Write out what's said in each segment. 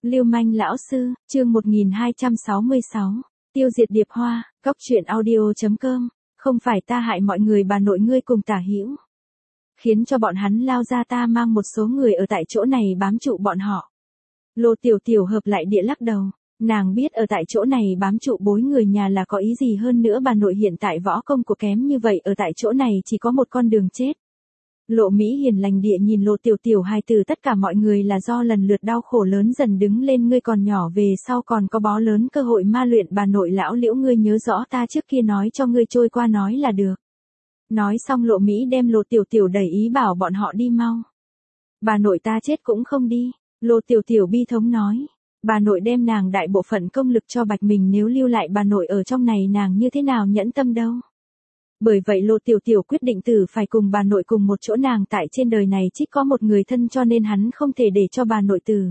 Lưu manh lão sư, chương 1266, tiêu diệt điệp hoa, cóc truyện audio.com, không phải ta hại mọi người bà nội ngươi cùng Tả Hữu. Khiến cho bọn hắn lao ra ta mang một số người ở tại chỗ này bám trụ bọn họ. Lô Tiểu Tiểu hợp lại địa lắc đầu, nàng biết ở tại chỗ này bám trụ bối người nhà là có ý gì hơn nữa bà nội hiện tại võ công của kém như vậy ở tại chỗ này chỉ có một con đường chết. Lộ Mỹ hiền lành địa nhìn Lô Tiểu Tiểu hài tử tất cả mọi người là do lần lượt đau khổ lớn dần đứng lên ngươi còn nhỏ về sau còn có bó lớn cơ hội ma luyện bà nội lão Liễu ngươi nhớ rõ ta trước kia nói cho ngươi trôi qua nói là được. Nói xong Lộ Mỹ đem Lô Tiểu Tiểu đẩy ý bảo bọn họ đi mau. Bà nội ta chết cũng không đi, Lô Tiểu Tiểu bi thống nói. Bà nội đem nàng đại bộ phận công lực cho Bạch mình nếu lưu lại bà nội ở trong này nàng như thế nào nhẫn tâm đâu. Bởi vậy Lô Tiểu Tiểu quyết định tử phải cùng bà nội cùng một chỗ nàng tại trên đời này chỉ có một người thân cho nên hắn không thể để cho bà nội tử.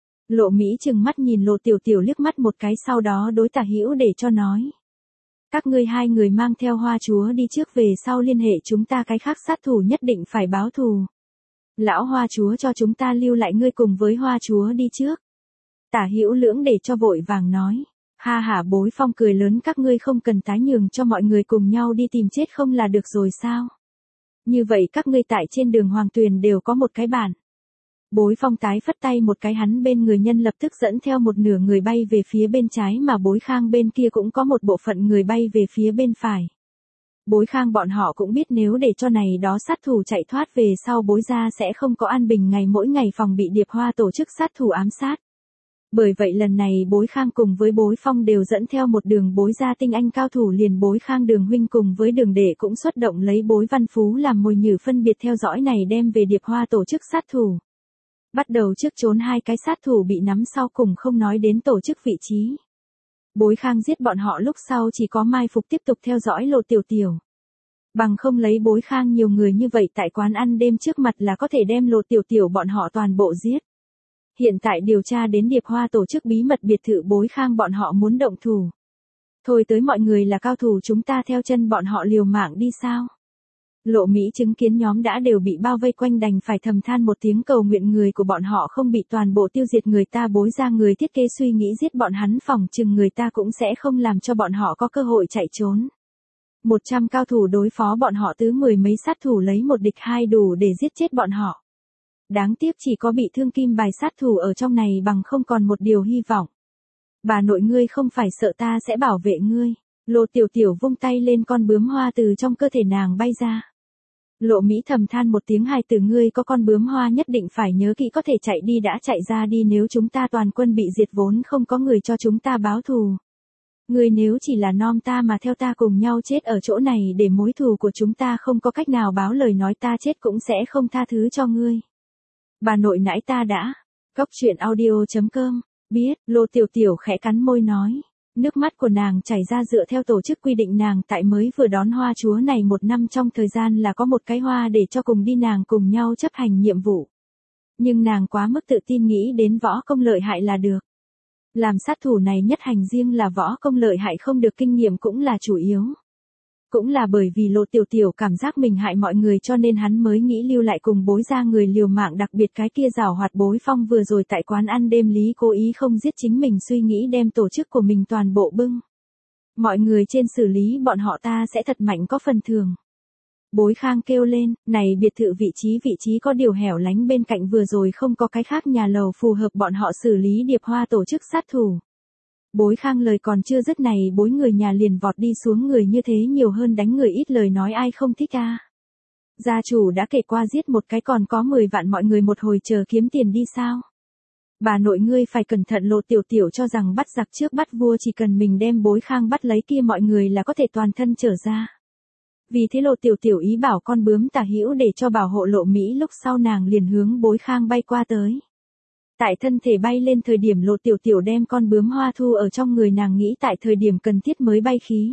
Lộ Mỹ trừng mắt nhìn Lô Tiểu Tiểu liếc mắt một cái sau đó đối Tả Hữu để cho nói. Các ngươi hai người mang theo Hoa Chúa đi trước về sau liên hệ chúng ta cái khác sát thủ nhất định phải báo thù. Lão Hoa Chúa cho chúng ta lưu lại ngươi cùng với Hoa Chúa đi trước. Tả Hữu lưỡng để cho vội vàng nói. Ha hả Bối Phong cười lớn các ngươi không cần tái nhường cho mọi người cùng nhau đi tìm chết không là được rồi sao? Như vậy các ngươi tại trên đường Hoàng Tuyền đều có một cái bản. Bối Phong tái phất tay một cái hắn bên người nhân lập tức dẫn theo một nửa người bay về phía bên trái mà Bối Khang bên kia cũng có một bộ phận người bay về phía bên phải. Bối Khang bọn họ cũng biết nếu để cho này đó sát thủ chạy thoát về sau Bối gia sẽ không có an bình ngày mỗi ngày phòng bị Điệp Hoa tổ chức sát thủ ám sát. Bởi vậy lần này Bối Khang cùng với Bối Phong đều dẫn theo một đường Bối gia tinh anh cao thủ liền Bối Khang Đường huynh cùng với Đường đệ cũng xuất động lấy Bối Văn Phú làm mồi nhử phân biệt theo dõi này đem về Điệp Hoa tổ chức sát thủ. Bắt đầu trước trốn hai cái sát thủ bị nắm sau cùng không nói đến tổ chức vị trí. Bối Khang giết bọn họ lúc sau chỉ có mai phục tiếp tục theo dõi Lô Tiểu Tiểu. Bằng không lấy Bối Khang nhiều người như vậy tại quán ăn đêm trước mặt là có thể đem Lô Tiểu Tiểu bọn họ toàn bộ giết. Hiện tại điều tra đến Điệp Hoa tổ chức bí mật biệt thự Bối Khang bọn họ muốn động thủ. Thôi tới mọi người là cao thủ chúng ta theo chân bọn họ liều mạng đi sao? Lộ Mỹ chứng kiến nhóm đã đều bị bao vây quanh đành phải thầm than một tiếng cầu nguyện người của bọn họ không bị toàn bộ tiêu diệt người ta Bối ra người thiết kế suy nghĩ giết bọn hắn phòng chừng người ta cũng sẽ không làm cho bọn họ có cơ hội chạy trốn. 100 cao thủ đối phó bọn họ tứ mười mấy sát thủ lấy một địch hai đủ để giết chết bọn họ. Đáng tiếc chỉ có bị thương kim bài sát thủ ở trong này bằng không còn một điều hy vọng. Bà nội ngươi không phải sợ ta sẽ bảo vệ ngươi. Lô Tiểu Tiểu vung tay lên con bướm hoa từ trong cơ thể nàng bay ra. Lộ Mỹ thầm than một tiếng hai từ ngươi có con bướm hoa nhất định phải nhớ kỹ có thể chạy đi đã chạy ra đi nếu chúng ta toàn quân bị diệt vốn không có người cho chúng ta báo thù. Ngươi nếu chỉ là nom ta mà theo ta cùng nhau chết ở chỗ này để mối thù của chúng ta không có cách nào báo lời nói ta chết cũng sẽ không tha thứ cho ngươi. Bà nội nãy ta đã. Cóc truyện audio.com. Biết, Lô Tiểu Tiểu khẽ cắn môi nói. Nước mắt của nàng chảy ra dựa theo tổ chức quy định nàng tại mới vừa đón Hoa Chúa này một năm trong thời gian là có một cái hoa để cho cùng đi nàng cùng nhau chấp hành nhiệm vụ. Nhưng nàng quá mức tự tin nghĩ đến võ công lợi hại là được. Làm sát thủ này nhất hành riêng là võ công lợi hại không được kinh nghiệm cũng là chủ yếu. Cũng là bởi vì Lô Tiểu Tiểu cảm giác mình hại mọi người cho nên hắn mới nghĩ lưu lại cùng Bối ra người liều mạng đặc biệt cái kia giảo hoạt Bối Phong vừa rồi tại quán ăn đêm lý cố ý không giết chính mình suy nghĩ đem tổ chức của mình toàn bộ bưng. Mọi người trên xử lý bọn họ ta sẽ thật mạnh có phần thưởng. Bối Khang kêu lên, này biệt thự vị trí có điều hẻo lánh bên cạnh vừa rồi không có cái khác nhà lầu phù hợp bọn họ xử lý Điệp Hoa tổ chức sát thủ. Bối Khang lời còn chưa dứt này Bối người nhà liền vọt đi xuống người như thế nhiều hơn đánh người ít lời nói ai không thích a. Gia chủ đã kể qua giết một cái còn có 10 vạn mọi người một hồi chờ kiếm tiền đi sao. Bà nội ngươi phải cẩn thận Lô Tiểu Tiểu cho rằng bắt giặc trước bắt vua chỉ cần mình đem Bối Khang bắt lấy kia mọi người là có thể toàn thân trở ra. Vì thế Lô Tiểu Tiểu ý bảo con bướm Tả Hữu để cho bảo hộ Lộ Mỹ lúc sau nàng liền hướng Bối Khang bay qua tới. Tại thân thể bay lên thời điểm Lô Tiểu Tiểu đem con bướm hoa thu ở trong người nàng nghĩ tại thời điểm cần thiết mới bay khí.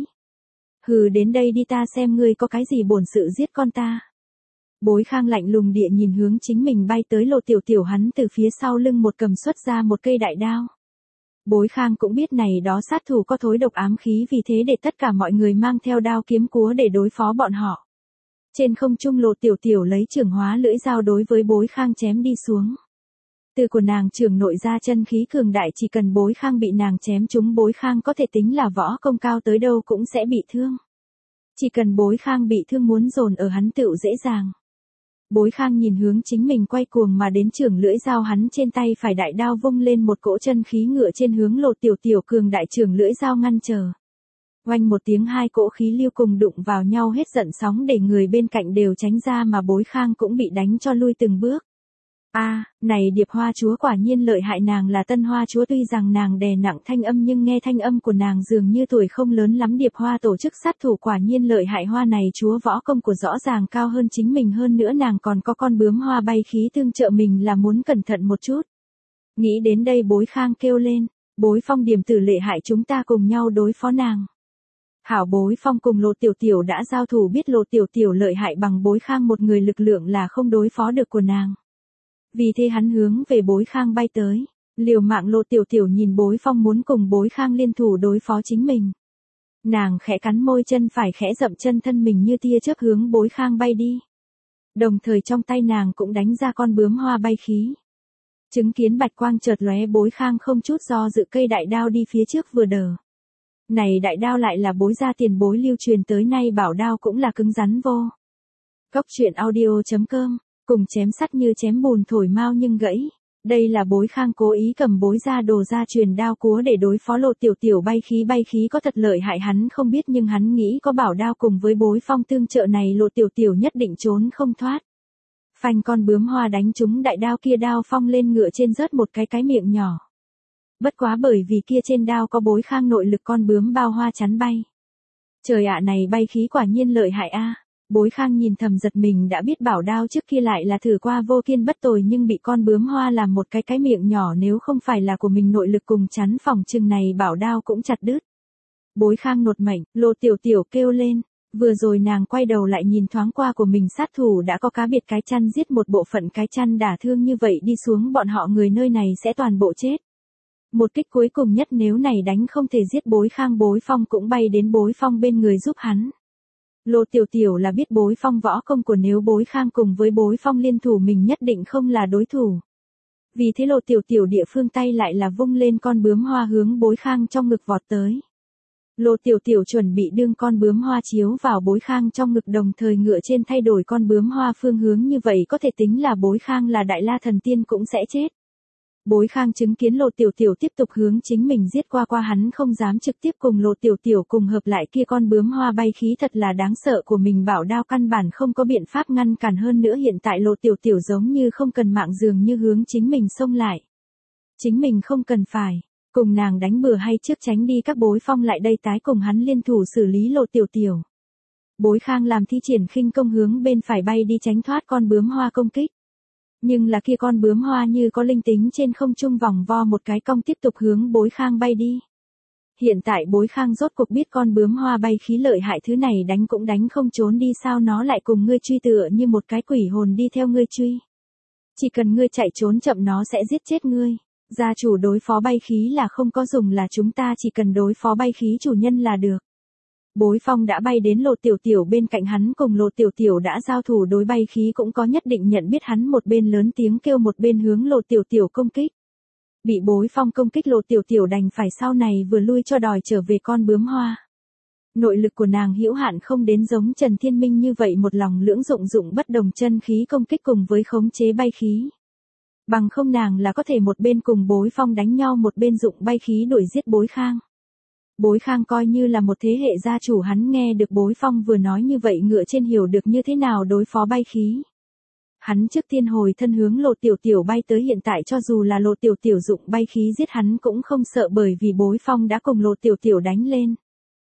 Hừ đến đây đi ta xem ngươi có cái gì bổn sự giết con ta. Bối Khang lạnh lùng địa nhìn hướng chính mình bay tới Lô Tiểu Tiểu hắn từ phía sau lưng một cầm xuất ra một cây đại đao. Bối Khang cũng biết này đó sát thủ có thối độc ám khí vì thế để tất cả mọi người mang theo đao kiếm cúa để đối phó bọn họ. Trên không trung Lô Tiểu Tiểu lấy trường hóa lưỡi dao đối với Bối Khang chém đi xuống. Từ của nàng trưởng nội ra chân khí cường đại, chỉ cần Bối Khang bị nàng chém trúng, Bối Khang có thể tính là võ công cao tới đâu cũng sẽ bị thương. Chỉ cần Bối Khang bị thương, muốn dồn ở hắn tựu dễ dàng. Bối Khang nhìn hướng chính mình quay cuồng mà đến trưởng lưỡi dao, hắn trên tay phải đại đao vung lên, một cỗ chân khí ngựa trên hướng Lộ Tiểu Tiểu cường đại trưởng lưỡi dao ngăn trở. Oanh một tiếng, hai cỗ khí lưu cùng đụng vào nhau, hết giận sóng để người bên cạnh đều tránh ra, mà Bối Khang cũng bị đánh cho lui từng bước. Này Điệp Hoa chúa quả nhiên lợi hại, nàng là Tân Hoa chúa, tuy rằng nàng đè nặng thanh âm nhưng nghe thanh âm của nàng dường như tuổi không lớn lắm. Điệp Hoa tổ chức sát thủ quả nhiên lợi hại, Hoa này chúa võ công của rõ ràng cao hơn chính mình, hơn nữa nàng còn có con bướm hoa bay khí tương trợ mình, là muốn cẩn thận một chút. Nghĩ đến đây Bối Khang kêu lên, Bối Phong điểm tử lợi hại, chúng ta cùng nhau đối phó nàng. Hảo. Bối Phong cùng Lộ Tiểu Tiểu đã giao thủ, biết Lộ Tiểu Tiểu lợi hại, bằng Bối Khang một người lực lượng là không đối phó được của nàng. Vì thế hắn hướng về Bối Khang bay tới, liều mạng. Lộ Tiểu Tiểu nhìn Bối Phong muốn cùng Bối Khang liên thủ đối phó chính mình. Nàng khẽ cắn môi, chân phải khẽ dậm chân, thân mình như tia chớp hướng Bối Khang bay đi. Đồng thời trong tay nàng cũng đánh ra con bướm hoa bay khí. Chứng kiến bạch quang chợt lóe, Bối Khang không chút do dự cây đại đao đi phía trước vừa đờ. Này đại đao lại là Bối gia tiền bối lưu truyền tới nay, bảo đao cũng là cứng rắn vô. Cốc truyện audio.com, cùng chém sắt như chém bùn, thổi mau nhưng gãy. Đây là Bối Khang cố ý cầm Bối gia đồ gia truyền đao cúa để đối phó Lộ Tiểu Tiểu. Bay khí có thật lợi hại hắn không biết, nhưng hắn nghĩ có bảo đao cùng với Bối Phong tương trợ này, Lộ Tiểu Tiểu nhất định trốn không thoát. Phanh, con bướm hoa đánh trúng đại đao kia, đao phong lên ngựa trên rớt một cái miệng nhỏ. Bất quá bởi vì kia trên đao có Bối Khang nội lực, con bướm bao hoa chắn bay. Trời ạ, này bay khí quả nhiên lợi hại a. Bối Khang nhìn thầm giật mình, đã biết bảo đao trước kia lại là thử qua vô kiên bất tồi, nhưng bị con bướm hoa làm một cái miệng nhỏ, nếu không phải là của mình nội lực cùng chắn, phòng chừng này bảo đao cũng chặt đứt. Bối Khang nột mệnh, Lộ Tiểu Tiểu kêu lên, vừa rồi nàng quay đầu lại nhìn thoáng qua của mình sát thủ đã có cá biệt cái chăn giết một bộ phận cái chăn đả thương, như vậy đi xuống bọn họ người nơi này sẽ toàn bộ chết. Một kích cuối cùng nhất, nếu này đánh không thể giết Bối Khang, Bối Phong cũng bay đến Bối Phong bên người giúp hắn. Lộ Tiểu Tiểu là biết Bối Phong võ công của, nếu Bối Khang cùng với Bối Phong liên thủ mình nhất định không là đối thủ. Vì thế Lộ Tiểu Tiểu địa phương tay lại là vung lên con bướm hoa hướng Bối Khang trong ngực vọt tới. Lộ Tiểu Tiểu chuẩn bị đương con bướm hoa chiếu vào Bối Khang trong ngực, đồng thời ngựa trên thay đổi con bướm hoa phương hướng, như vậy có thể tính là Bối Khang là đại la thần tiên cũng sẽ chết. Bối Khang chứng kiến Lộ Tiểu Tiểu tiếp tục hướng chính mình giết qua, hắn không dám trực tiếp cùng Lộ Tiểu Tiểu cùng hợp lại, kia con bướm hoa bay khí thật là đáng sợ, của mình bảo đao căn bản không có biện pháp ngăn cản, hơn nữa hiện tại Lộ Tiểu Tiểu giống như không cần mạng, dường như hướng chính mình xông lại. Chính mình không cần phải cùng nàng đánh bừa hay trước tránh đi các Bối Phong lại đây tái cùng hắn liên thủ xử lý Lộ Tiểu Tiểu. Bối Khang làm thi triển khinh công hướng bên phải bay đi, tránh thoát con bướm hoa công kích. Nhưng là kia con bướm hoa như có linh tính, trên không trung vòng vo một cái cong tiếp tục hướng Bối Khang bay đi. Hiện tại Bối Khang rốt cuộc biết con bướm hoa bay khí lợi hại, thứ này đánh cũng đánh không trốn đi, sao nó lại cùng ngươi truy, tựa như một cái quỷ hồn đi theo ngươi truy. Chỉ cần ngươi chạy trốn chậm nó sẽ giết chết ngươi. Gia chủ đối phó bay khí là không có dùng, là chúng ta chỉ cần đối phó bay khí chủ nhân là được. Bối Phong đã bay đến Lộ Tiểu Tiểu bên cạnh hắn, cùng Lộ Tiểu Tiểu đã giao thủ, đối bay khí cũng có nhất định nhận biết, hắn một bên lớn tiếng kêu một bên hướng Lộ Tiểu Tiểu công kích. Bị Bối Phong công kích, Lộ Tiểu Tiểu đành phải sau này vừa lui cho đòi trở về con bướm hoa. Nội lực của nàng hữu hạn, không đến giống Trần Thiên Minh như vậy một lòng lưỡng dụng bất đồng chân khí công kích cùng với khống chế bay khí. Bằng không nàng là có thể một bên cùng Bối Phong đánh nhau, một bên dụng bay khí đuổi giết Bối Khang. Bối Khang coi như là một thế hệ gia chủ, hắn nghe được Bối Phong vừa nói như vậy, ngựa trên hiểu được như thế nào đối phó bay khí. Hắn trước tiên hồi thân hướng Lộ Tiểu Tiểu bay tới, hiện tại cho dù là Lộ Tiểu Tiểu dụng bay khí giết hắn cũng không sợ, bởi vì Bối Phong đã cùng Lộ Tiểu Tiểu đánh lên.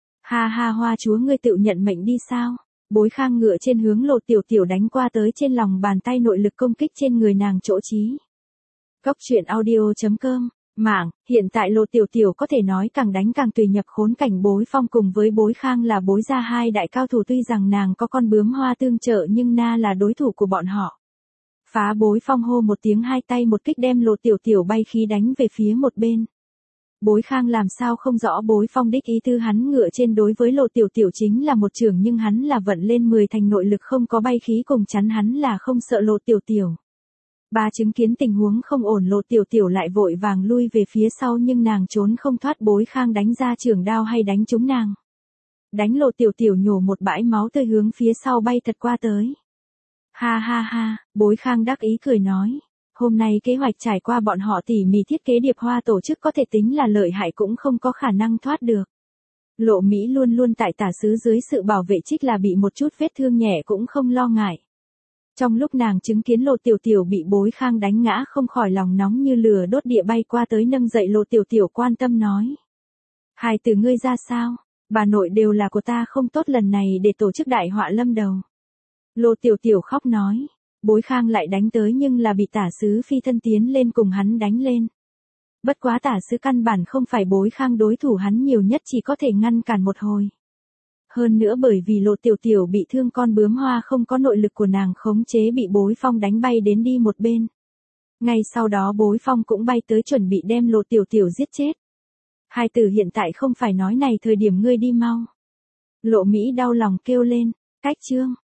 Ha ha, Hoa chúa ngươi tự nhận mệnh đi sao? Bối Khang ngựa trên hướng Lộ Tiểu Tiểu đánh qua tới, trên lòng bàn tay nội lực công kích trên người nàng chỗ chí. Cốc truyện audio.com, mạng, hiện tại Lộ Tiểu Tiểu có thể nói càng đánh càng tùy nhập khốn cảnh. Bối Phong cùng với Bối Khang là Bối gia hai đại cao thủ, tuy rằng nàng có con bướm hoa tương trợ nhưng na là đối thủ của bọn họ. Phá, Bối Phong hô một tiếng, hai tay một kích đem Lộ Tiểu Tiểu bay khí đánh về phía một bên. Bối Khang làm sao không rõ Bối Phong đích ý tư, hắn ngựa trên đối với Lộ Tiểu Tiểu chính là một chưởng, nhưng hắn là vận lên 10 thành nội lực, không có bay khí cùng chắn, hắn là không sợ Lộ Tiểu Tiểu. Ba chứng kiến tình huống không ổn Lộ Tiểu Tiểu lại vội vàng lui về phía sau nhưng nàng trốn không thoát Bối Khang đánh ra trường đao hay đánh trúng nàng. Đánh Lộ Tiểu Tiểu nhổ một bãi máu tươi hướng phía sau bay thật qua tới. Ha ha ha, Bối Khang đắc ý cười nói. Hôm nay kế hoạch trải qua bọn họ tỉ mỉ thiết kế điệp hoa tổ chức có thể tính là lợi hại cũng không có khả năng thoát được. Lộ Mỹ luôn luôn tại tả sứ dưới sự bảo vệ trích là bị một chút vết thương nhẹ cũng không lo ngại. Trong lúc nàng chứng kiến Lộ Tiểu Tiểu bị Bối Khang đánh ngã không khỏi lòng nóng như lửa đốt địa bay qua tới nâng dậy Lộ Tiểu Tiểu quan tâm nói. Hai từ ngươi ra sao? Bà nội đều là của ta không tốt lần này để tổ chức đại họa lâm đầu. Lộ Tiểu Tiểu khóc nói. Bối Khang lại đánh tới nhưng là bị tả sứ phi thân tiến lên cùng hắn đánh lên. Bất quá tả sứ căn bản không phải Bối Khang đối thủ hắn nhiều nhất chỉ có thể ngăn cản một hồi. Hơn nữa bởi vì Lộ Tiểu Tiểu bị thương con bướm hoa không có nội lực của nàng khống chế bị Bối Phong đánh bay đến đi một bên. Ngay sau đó Bối Phong cũng bay tới chuẩn bị đem Lộ Tiểu Tiểu giết chết. Hai từ hiện tại không phải nói này thời điểm ngươi đi mau. Lộ Mỹ đau lòng kêu lên, cách chương.